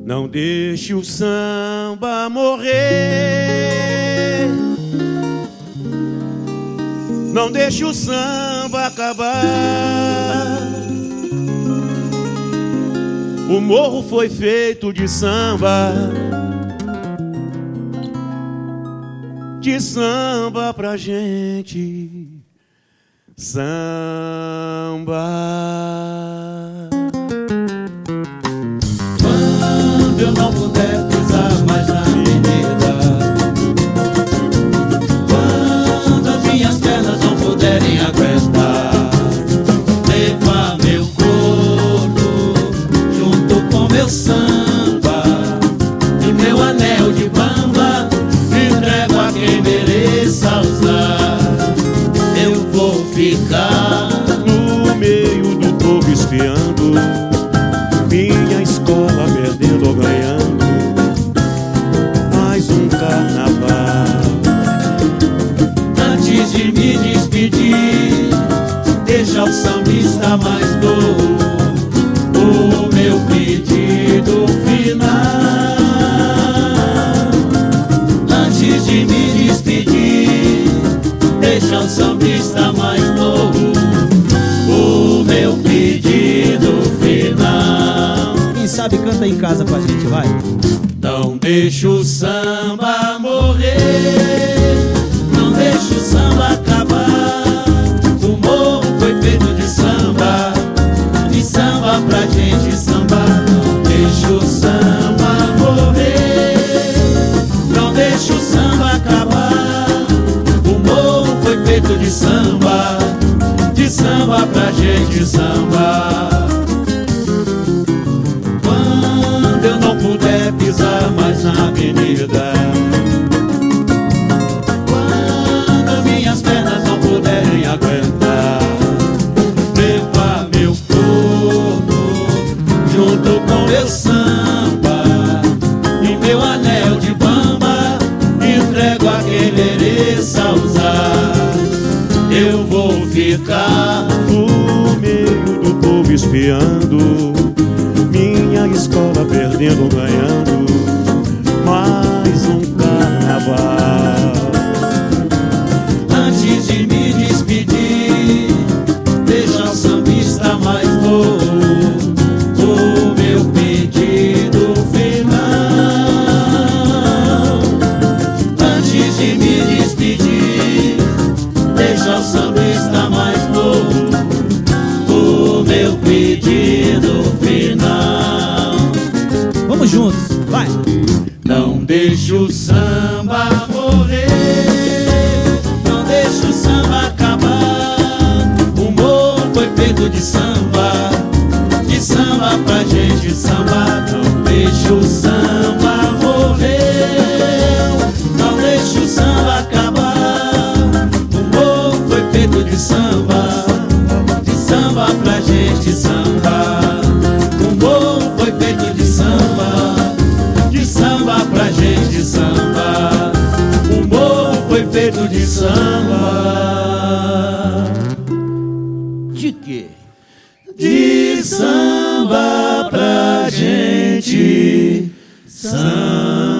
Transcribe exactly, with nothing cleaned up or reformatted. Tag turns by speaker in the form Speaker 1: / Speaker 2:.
Speaker 1: Não deixe o samba morrer, não deixe o samba acabar. O morro foi feito de samba, de samba pra gente samba.
Speaker 2: Quando eu não puder pisar mais na avenida, quando as minhas pernas não puderem aguentar, leva meu corpo junto com meu samba e meu anel de bamba, entrego a quem mereça usar. Eu vou ficar
Speaker 1: no meio do povo espiando, minha escola perdendo ou ganhando mais um carnaval.
Speaker 2: Antes de me despedir, deixa o sambista mais novo o meu pedido final. Antes de me despedir, deixa o sambista mais novo o meu pedido final.
Speaker 3: Quem sabe canta em casa com a gente, vai.
Speaker 2: Não deixa o samba morrer, não deixa o samba acabar. O morro foi feito de samba, de samba pra gente sambar. Não deixa o samba morrer, não deixa o samba acabar. O morro foi feito de samba, de samba pra gente sambar. Quando eu não puder pisar mais na avenida, quando minhas pernas não puderem aguentar, levar meu corpo junto com meu samba e meu anel de bamba, entrego a quem mereça usar. Eu vou ficar
Speaker 1: No meio do povo espiando, minha escola perdendo ou ganhando mais um carnaval.
Speaker 2: antes de me despedir, deixa o sambista mais novo o meu pedido final. Antes de me despedir, deixa o sambista mais novo o meu pedido final.
Speaker 3: Vamos juntos, vai.
Speaker 2: Não deixe o samba morrer, não deixe o samba acabar. O morro foi feito de samba, de samba pra gente sambar. Não deixe o samba morrer, não deixe o samba acabar. O morro foi feito de samba, de samba pra gente sambar. O morro foi feito de samba, de samba pra gente sambar. O morro foi feito de samba.
Speaker 3: De quê?
Speaker 2: De samba pra gente samba.